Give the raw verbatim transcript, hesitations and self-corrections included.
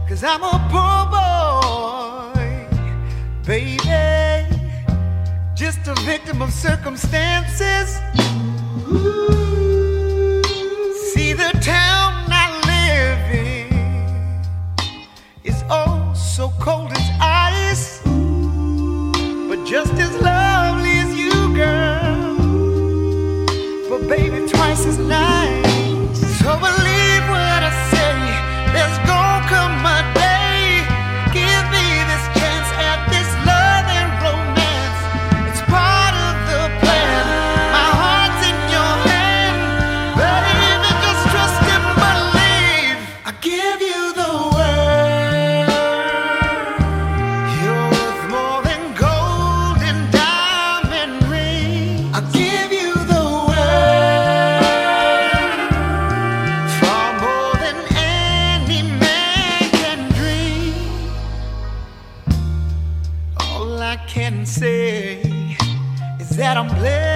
'cause I'm a poor boy, baby, just a victim of circumstances. See, the town I live in is oh so cold as ice, but just as lovely as you, girl, but baby, twice as nice. So believe what I say, there's gonna come a day. Give me this chance at this love and romance. It's part of the plan. My heart's in your hand, baby, just trust and believe. I give you the world. You're worth more than gold and diamond rings. I give you the world, far more than any man can dream. All I can say is that I'm blessed